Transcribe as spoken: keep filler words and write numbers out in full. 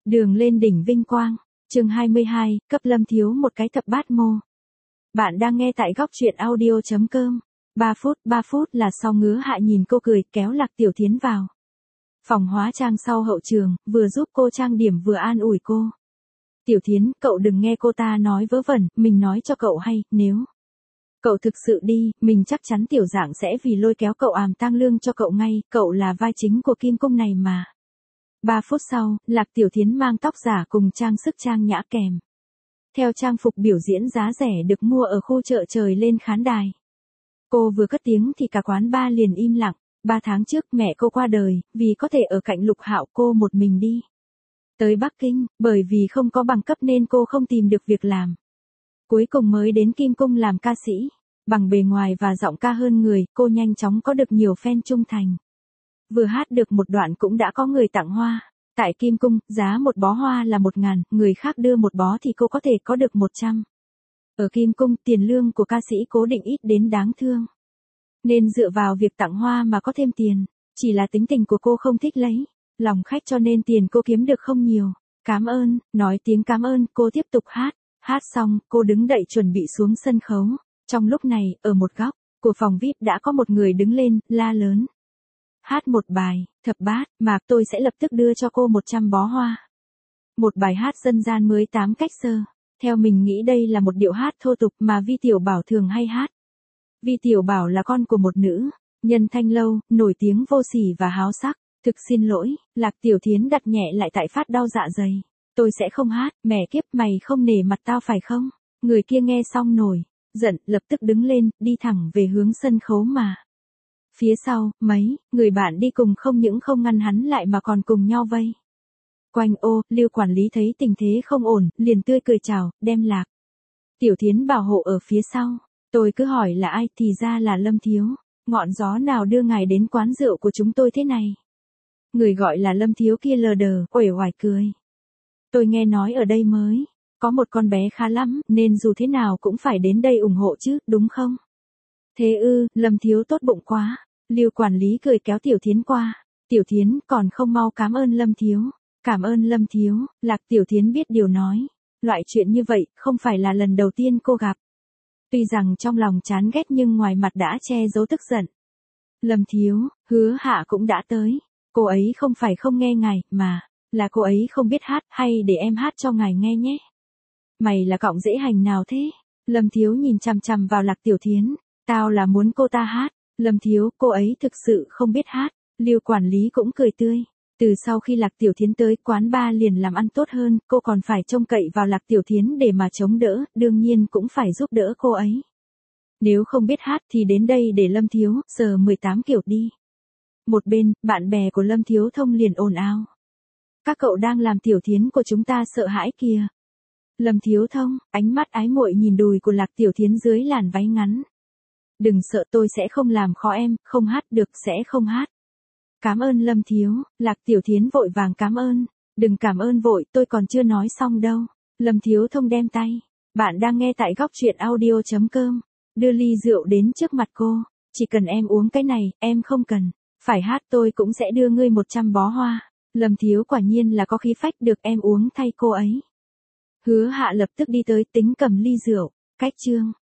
Đường lên đỉnh vinh quang, chương hai mươi hai, cấp Lâm Thiếu một cái thập bát mô. Bạn đang nghe tại góc truyện audio chấm com. ba phút, ba phút là sau Ngứa Hạ nhìn cô cười, kéo Lạc Tiểu Thiến vào phòng hóa trang sau hậu trường, vừa giúp cô trang điểm vừa an ủi cô. Tiểu Thiến, cậu đừng nghe cô ta nói vớ vẩn, mình nói cho cậu hay, nếu cậu thực sự đi, mình chắc chắn Tiểu Dạng sẽ vì lôi kéo cậu àm tang lương cho cậu ngay, cậu là vai chính của Kim Cung này mà. Ba phút sau, Lạc Tiểu Thiến mang tóc giả cùng trang sức trang nhã kèm theo trang phục biểu diễn giá rẻ được mua ở khu chợ trời lên khán đài. Cô vừa cất tiếng thì cả quán ba liền im lặng. Ba tháng trước mẹ cô qua đời, vì có thể ở cạnh Lục Hạo cô một mình đi tới Bắc Kinh, bởi vì không có bằng cấp nên cô không tìm được việc làm. Cuối cùng mới đến Kim Cung làm ca sĩ. Bằng bề ngoài và giọng ca hơn người, cô nhanh chóng có được nhiều fan trung thành. Vừa hát được một đoạn cũng đã có người tặng hoa. Tại Kim Cung, giá một bó hoa là một ngàn, người khác đưa một bó thì cô có thể có được một trăm. Ở Kim Cung, tiền lương của ca sĩ cố định ít đến đáng thương. Nên dựa vào việc tặng hoa mà có thêm tiền, chỉ là tính tình của cô không thích lấy lòng khách cho nên tiền cô kiếm được không nhiều. Cảm ơn, nói tiếng cảm ơn, cô tiếp tục hát. Hát xong, cô đứng dậy chuẩn bị xuống sân khấu. Trong lúc này, ở một góc của phòng vi ai pi đã có một người đứng lên, la lớn. Hát một bài, thập bát, mà tôi sẽ lập tức đưa cho cô một trăm bó hoa. Một bài hát dân gian mới tám cách sơ. Theo mình nghĩ đây là một điệu hát thô tục mà Vi Tiểu Bảo thường hay hát. Vi Tiểu Bảo là con của một nữ nhân thanh lâu, nổi tiếng vô sỉ và háo sắc. Thực xin lỗi, Lạc Tiểu Thiến đặt nhẹ lại tại phát đau dạ dày. Tôi sẽ không hát, mẹ kiếp mày không nể mặt tao phải không? Người kia nghe xong nổi giận, lập tức đứng lên, đi thẳng về hướng sân khấu mà. Phía sau, mấy người bạn đi cùng không những không ngăn hắn lại mà còn cùng nhau vây quanh. Ô, Lưu quản lý thấy tình thế không ổn, liền tươi cười chào, đem Lạc Tiểu Thiến bảo hộ ở phía sau. Tôi cứ hỏi là ai thì ra là Lâm Thiếu. Ngọn gió nào đưa ngài đến quán rượu của chúng tôi thế này? Người gọi là Lâm Thiếu kia lờ đờ, uể oải cười. Tôi nghe nói ở đây mới có một con bé khá lắm, nên dù thế nào cũng phải đến đây ủng hộ chứ, đúng không? Thế ư, Lâm Thiếu tốt bụng quá. Lưu quản lý cười kéo Tiểu Thiến qua. Tiểu Thiến còn không mau cảm ơn Lâm Thiếu. Cảm ơn Lâm Thiếu. Lạc Tiểu Thiến biết điều nói. Loại chuyện như vậy không phải là lần đầu tiên cô gặp. Tuy rằng trong lòng chán ghét nhưng ngoài mặt đã che giấu tức giận. Lâm Thiếu, Hứa Hạ cũng đã tới. Cô ấy không phải không nghe ngài, mà là cô ấy không biết hát, hay để em hát cho ngài nghe nhé. Mày là cọng dễ hành nào thế? Lâm Thiếu nhìn chằm chằm vào Lạc Tiểu Thiến. Tao là muốn cô ta hát. Lâm Thiếu, cô ấy thực sự không biết hát. Lưu quản lý cũng cười tươi. Từ sau khi Lạc Tiểu Thiến tới, quán ba liền làm ăn tốt hơn, cô còn phải trông cậy vào Lạc Tiểu Thiến để mà chống đỡ, đương nhiên cũng phải giúp đỡ cô ấy. Nếu không biết hát thì đến đây để Lâm Thiếu, giờ mười tám kiểu đi. Một bên, bạn bè của Lâm Thiếu Thông liền ồn ào. Các cậu đang làm Tiểu Thiến của chúng ta sợ hãi kìa. Lâm Thiếu Thông, ánh mắt ái muội nhìn đùi của Lạc Tiểu Thiến dưới làn váy ngắn. Đừng sợ, tôi sẽ không làm khó em, không hát được sẽ không hát. Cảm ơn Lâm Thiếu. Lạc Tiểu Thiến vội vàng cảm ơn. Đừng cảm ơn vội, tôi còn chưa nói xong đâu. Lâm Thiếu Thông đem tay. Bạn đang nghe tại góc truyện audio chấm com. Đưa ly rượu đến trước mặt cô. Chỉ cần em uống cái này, em không cần phải hát, tôi cũng sẽ đưa ngươi một trăm bó hoa. Lâm Thiếu quả nhiên là có khí phách, được em uống thay cô ấy. Hứa Hạ lập tức đi tới tính cầm ly rượu. Cách chương.